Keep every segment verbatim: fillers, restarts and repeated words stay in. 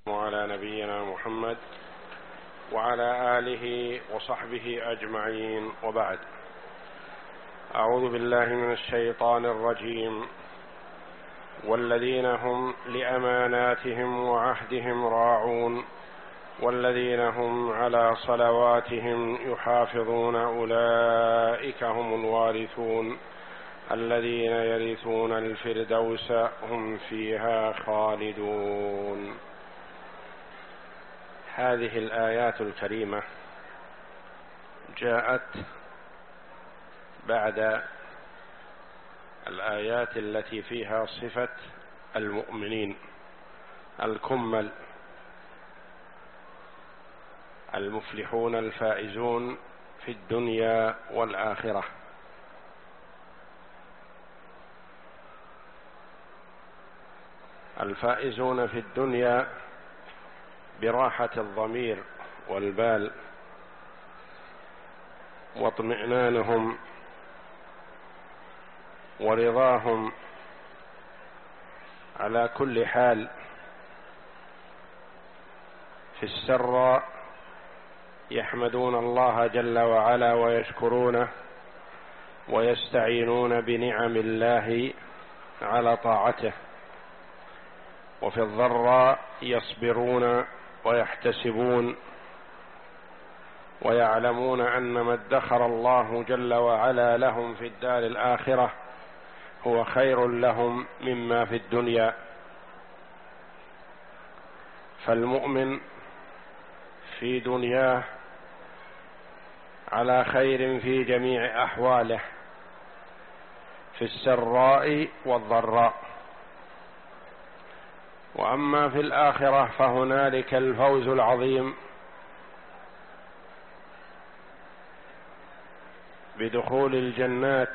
وعلى نبينا محمد وعلى آله وصحبه أجمعين، وبعد. أعوذ بالله من الشيطان الرجيم. والذين هم لأماناتهم وعهدهم راعون والذين هم على صلواتهم يحافظون أولئك هم الوارثون الذين يرثون الفردوس هم فيها خالدون. هذه الآيات الكريمة جاءت بعد الآيات التي فيها صفة المؤمنين الكمل المفلحون الفائزون في الدنيا والآخرة. الفائزون في الدنيا براحة الضمير والبال واطمئنانهم ورضاهم على كل حال، في السراء يحمدون الله جل وعلا ويشكرونه ويستعينون بنعم الله على طاعته، وفي الضراء يصبرون ويحتسبون ويعلمون أن ما ادخر الله جل وعلا لهم في الدار الآخرة هو خير لهم مما في الدنيا. فالمؤمن في دنياه على خير في جميع أحواله، في السراء والضراء. وأما في الآخرة فهنالك الفوز العظيم بدخول الجنات،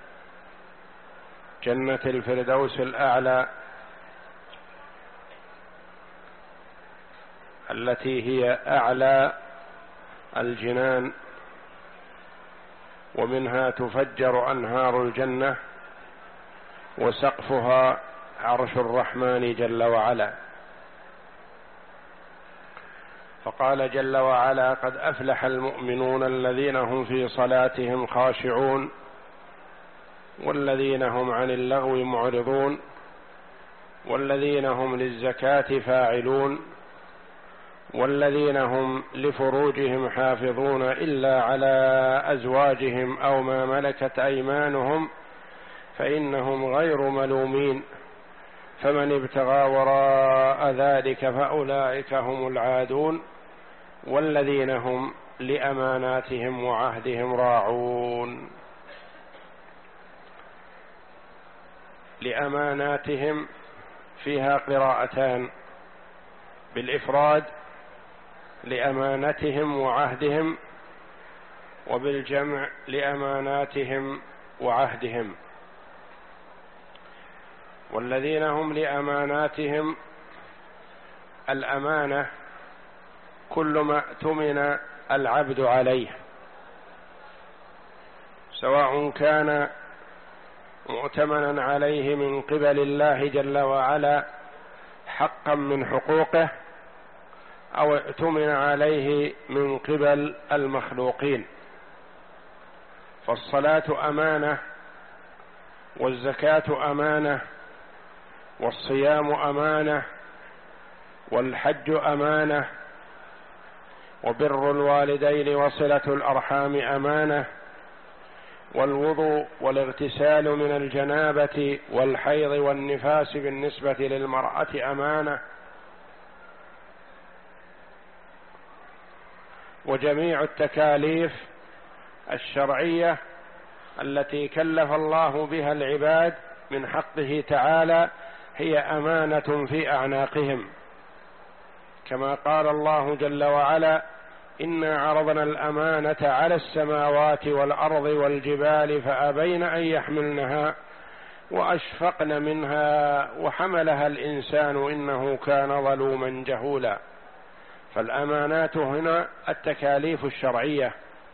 جنة الفردوس الأعلى التي هي أعلى الجنان، ومنها تفجر أنهار الجنة، وسقفها عرش الرحمن جل وعلا. فقال جل وعلا: قد أفلح المؤمنون الذين هم في صلاتهم خاشعون والذين هم عن اللغو معرضون والذين هم للزكاة فاعلون والذين هم لفروجهم حافظون إلا على أزواجهم أو ما ملكت أيمانهم فإنهم غير ملومين فمن ابتغى وراء ذلك فأولئك هم العادون والذين هم لأماناتهم وعهدهم راعون. لأماناتهم فيها قراءتان بالإفراد: لأمانتهم وعهدهم، وبالجمع: لأماناتهم وعهدهم. والذين هم لأماناتهم، الأمانة كل ما اؤتمن العبد عليه، سواء كان مؤتمنا عليه من قبل الله جل وعلا حقا من حقوقه، أو اؤتمن عليه من قبل المخلوقين. فالصلاة أمانة، والزكاة أمانة، والصيام أمانة، والحج أمانة، وبر الوالدين وصلة الأرحام أمانة، والوضوء والاغتسال من الجنابة والحيض والنفاس بالنسبة للمرأة أمانة، وجميع التكاليف الشرعية التي كلف الله بها العباد من حقه تعالى هي أمانة في أعناقهم، كما قال الله جل وعلا: إنا عرضنا الأمانة على السماوات والأرض والجبال فأبين أن يحملنها وأشفقن منها وحملها الإنسان إنه كان ظلوما جهولا. فالأمانات هنا التكاليف الشرعية.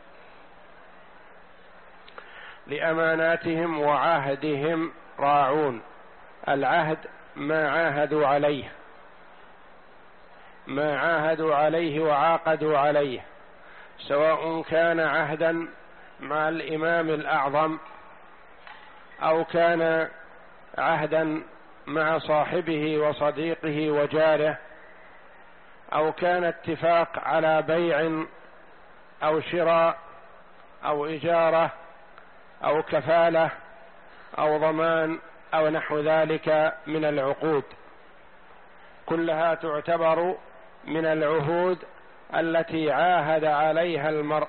لأماناتهم وعهدهم راعون. العهد ما عاهدوا عليه ما عاهدوا عليه وعاقدوا عليه، سواء كان عهدا مع الإمام الأعظم أو كان عهدا مع صاحبه وصديقه وجاره، أو كان اتفاق على بيع أو شراء أو إجارة أو كفالة أو ضمان أو نحو ذلك من العقود، كلها تعتبر من العهود التي عاهد عليها المرء.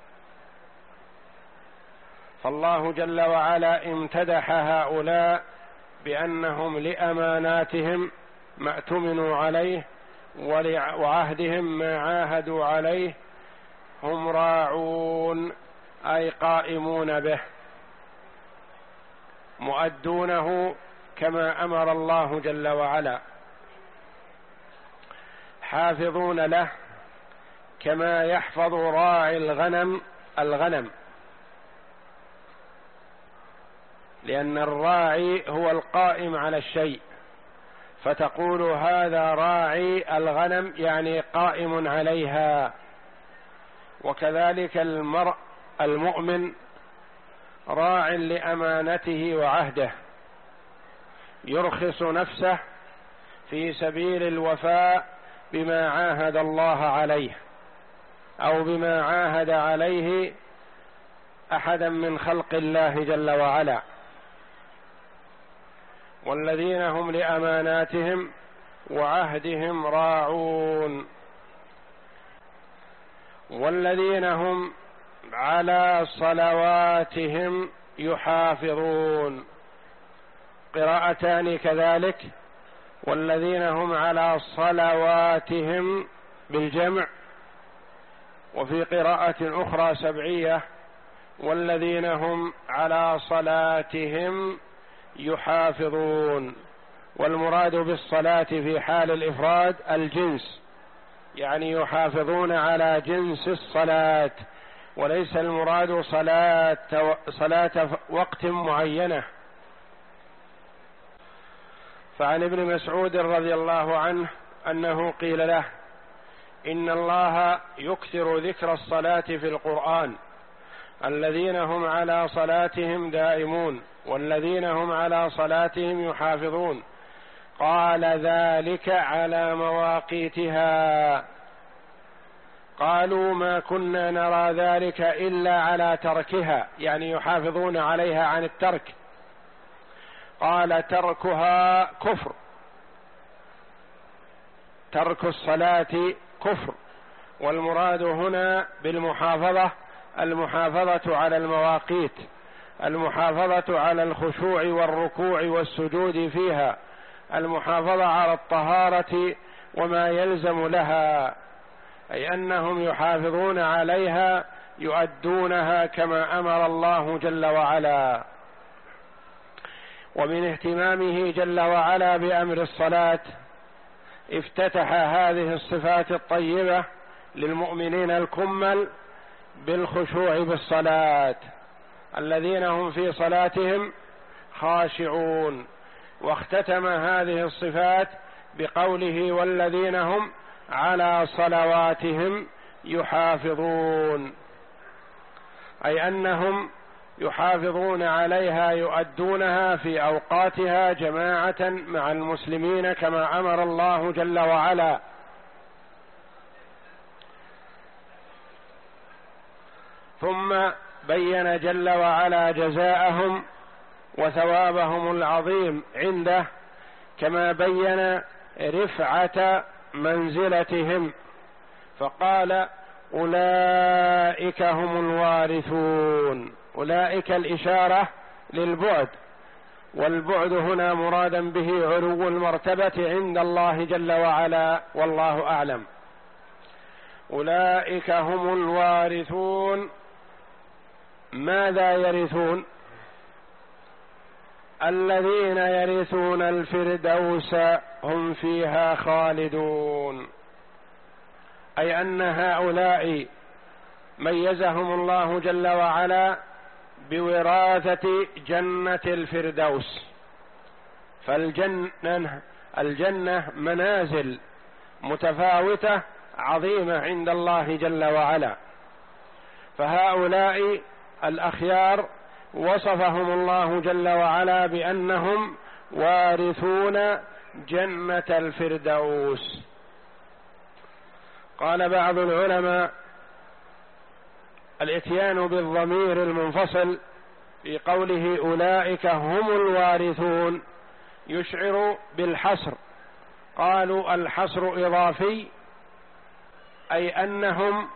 فالله جل وعلا امتدح هؤلاء بأنهم لأماناتهم ما اؤتمنوا عليه وعهدهم ما عاهدوا عليه هم راعون، أي قائمون به، مؤدونه كما أمر الله جل وعلا، حافظون له كما يحفظ راعي الغنم الغنم، لأن الراعي هو القائم على الشيء، فتقول هذا راعي الغنم يعني قائم عليها. وكذلك المرء المؤمن راع لأمانته وعهده، يرخص نفسه في سبيل الوفاء بما عاهد الله عليه أو بما عاهد عليه أحدا من خلق الله جل وعلا. والذين هم لأماناتهم وعهدهم راعون، والذين هم على صلواتهم يحافظون، قراءتان كذلك، والذين هم على صلواتهم بالجمع، وفي قراءة أخرى سبعية والذين هم على صلاتهم يحافظون. والمراد بالصلاة في حال الإفراد الجنس، يعني يحافظون على جنس الصلاة، وليس المراد صلاة صلاة وقت معينة. فعن ابن مسعود رضي الله عنه أنه قيل له: إن الله يكثر ذكر الصلاة في القرآن، الذين هم على صلاتهم دائمون والذين هم على صلاتهم يحافظون. قال: ذلك على مواقيتها. قالوا: ما كنا نرى ذلك إلا على تركها، يعني يحافظون عليها عن الترك. قال: تركها كفر، ترك الصلاة كفر. والمراد هنا بالمحافظة المحافظة على المواقيت، المحافظة على الخشوع والركوع والسجود فيها، المحافظة على الطهارة وما يلزم لها، أي أنهم يحافظون عليها يؤدونها كما أمر الله جل وعلا. ومن اهتمامه جل وعلا بأمر الصلاة افتتح هذه الصفات الطيبة للمؤمنين الكمل بالخشوع بالصلاة، الذين هم في صلاتهم خاشعون. واختتم هذه الصفات بقوله: والذين هم على صلواتهم يحافظون، أي أنهم يحافظون عليها يؤدونها في أوقاتها جماعة مع المسلمين كما أمر الله جل وعلا. ثم بين جل وعلا جزاءهم وثوابهم العظيم عنده، كما بين رفعة منزلتهم، فقال: أولئك هم الوارثون. أولئك الإشارة للبعد، والبعد هنا مرادا به علو المرتبة عند الله جل وعلا، والله أعلم. أولئك هم الوارثون. ماذا يرثون؟ الذين يرثون الفردوس هم فيها خالدون، أي أن هؤلاء ميزهم الله جل وعلا بوراثة جنة الفردوس. فالجنة الجنة منازل متفاوتة عظيمة عند الله جل وعلا. فهؤلاء الأخيار وصفهم الله جل وعلا بأنهم وارثون جنة الفردوس. قال بعض العلماء: الاتيان بالضمير المنفصل في قوله أولئك هم الوارثون يشعر بالحصر. قالوا الحصر إضافي، أي أنهم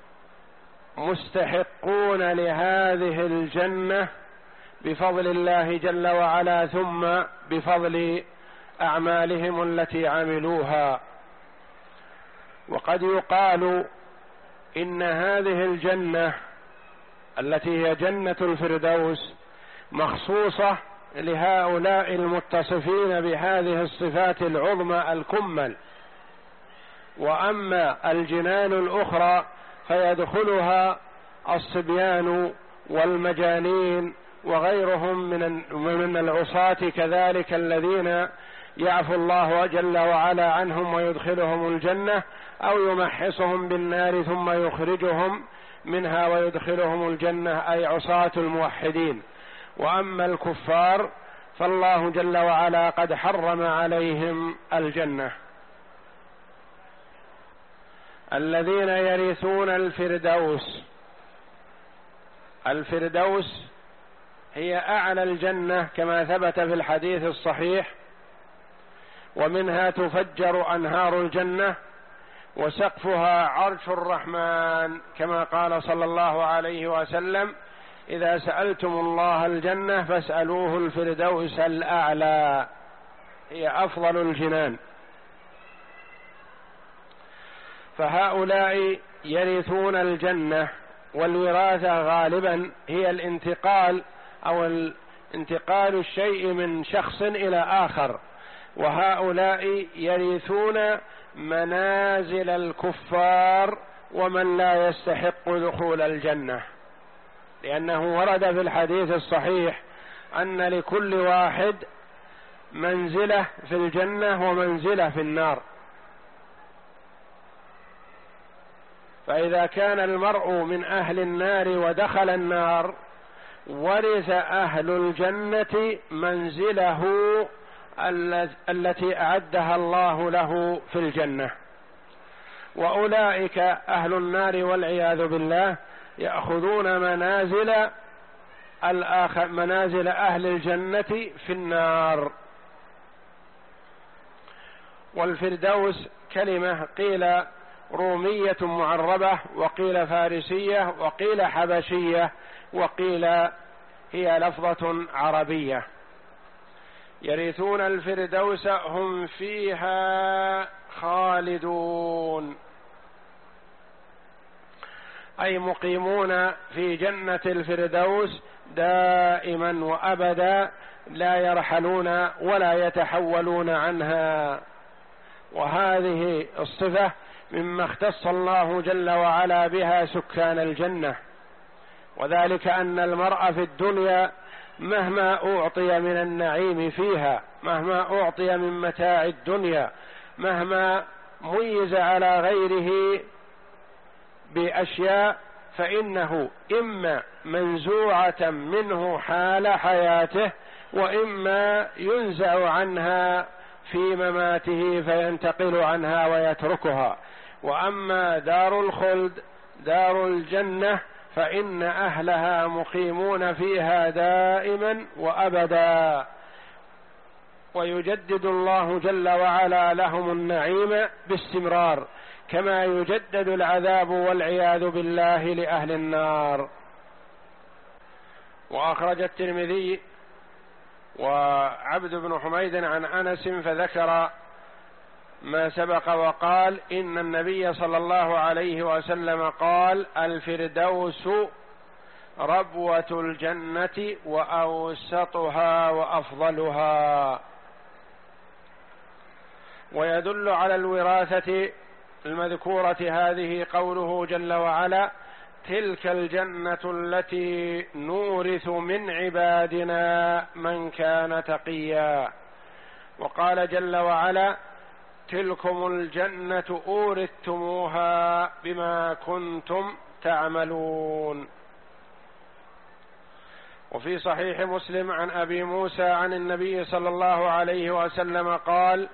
مستحقون لهذه الجنة بفضل الله جل وعلا، ثم بفضل أعمالهم التي عملوها. وقد يقال إن هذه الجنة التي هي جنة الفردوس مخصوصة لهؤلاء المتصفين بهذه الصفات العظمى الكمل، وأما الجنان الأخرى فيدخلها الصبيان والمجانين وغيرهم من العصاة كذلك، الذين يعفو الله جل وعلا عنهم ويدخلهم الجنة، أو يمحصهم بالنار ثم يخرجهم منها ويدخلهم الجنة، أي عصاة الموحدين. وأما الكفار فالله جل وعلا قد حرم عليهم الجنة. الذين يرثون الفردوس، الفردوس هي أعلى الجنة كما ثبت في الحديث الصحيح، ومنها تفجر أنهار الجنة، وسقفها عرش الرحمن، كما قال صلى الله عليه وسلم: إذا سألتم الله الجنة فاسألوه الفردوس الأعلى، هي أفضل الجنان. فهؤلاء يرثون الجنة، والوراثة غالبا هي الانتقال أو انتقال الشيء من شخص إلى آخر، وهؤلاء يرثون منازل الكفار ومن لا يستحق دخول الجنة، لأنه ورد في الحديث الصحيح أن لكل واحد منزلة في الجنة ومنزلة في النار. فإذا كان المرء من أهل النار ودخل النار، ورث أهل الجنة منزله التي أعدها الله له في الجنة، وأولئك أهل النار والعياذ بالله يأخذون منازل الآخر منازل أهل الجنة في النار. والفردوس كلمة قيل رومية معربة، وقيل فارسية، وقيل حبشية، وقيل هي لفظة عربية. يرثون الفردوس هم فيها خالدون، أي مقيمون في جنة الفردوس دائما وأبدا، لا يرحلون ولا يتحولون عنها. وهذه الصفة مما اختص الله جل وعلا بها سكان الجنة، وذلك أن المرء في الدنيا مهما أعطي من النعيم فيها، مهما أعطي من متاع الدنيا، مهما ميز على غيره بأشياء، فإنه إما منزوعة منه حال حياته، وإما ينزع عنها في مماته فينتقل عنها ويتركها. وأما دار الخلد دار الجنة فإن أهلها مقيمون فيها دائما وأبدا، ويجدد الله جل وعلا لهم النعيم باستمرار، كما يجدد العذاب والعياذ بالله لأهل النار. وأخرج الترمذي وعبد بن حميد عن أنس فذكر ما سبق وقال: إن النبي صلى الله عليه وسلم قال: الفردوس ربوة الجنة وأوسطها وأفضلها. ويدل على الوراثة المذكورة هذه قوله جل وعلا: تلك الجنة التي نورث من عبادنا من كان تقيا. وقال جل وعلا: تلكم الجنة أورثتموها بما كنتم تعملون. وفي صحيح مسلم عن أبي موسى عن النبي صلى الله عليه وسلم قال: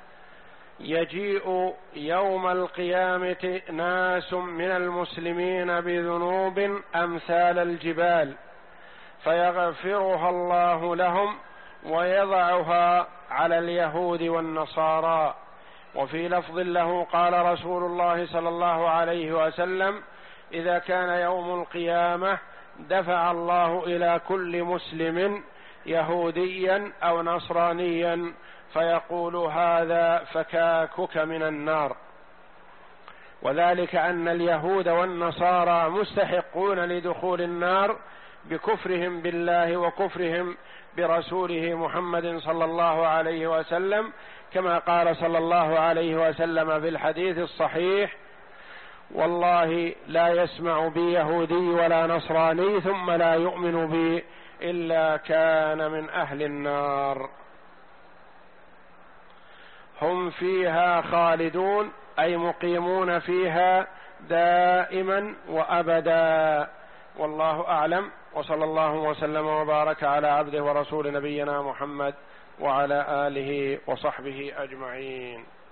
يجيء يوم القيامة ناس من المسلمين بذنوب أمثال الجبال فيغفرها الله لهم ويضعها على اليهود والنصارى. وفي لفظ له قال رسول الله صلى الله عليه وسلم: إذا كان يوم القيامة دفع الله إلى كل مسلم يهوديا أو نصرانيا فيقول: هذا فكاكك من النار. وذلك أن اليهود والنصارى مستحقون لدخول النار بكفرهم بالله وكفرهم برسوله محمد صلى الله عليه وسلم، كما قال صلى الله عليه وسلم في الحديث الصحيح: والله لا يسمع بي يهودي ولا نصراني ثم لا يؤمن بي إلا كان من أهل النار. هم فيها خالدون، أي مقيمون فيها دائما وأبدا. والله أعلم، وصلى الله وسلم وبارك على عبده ورسول نبينا محمد وعلى آله وصحبه أجمعين.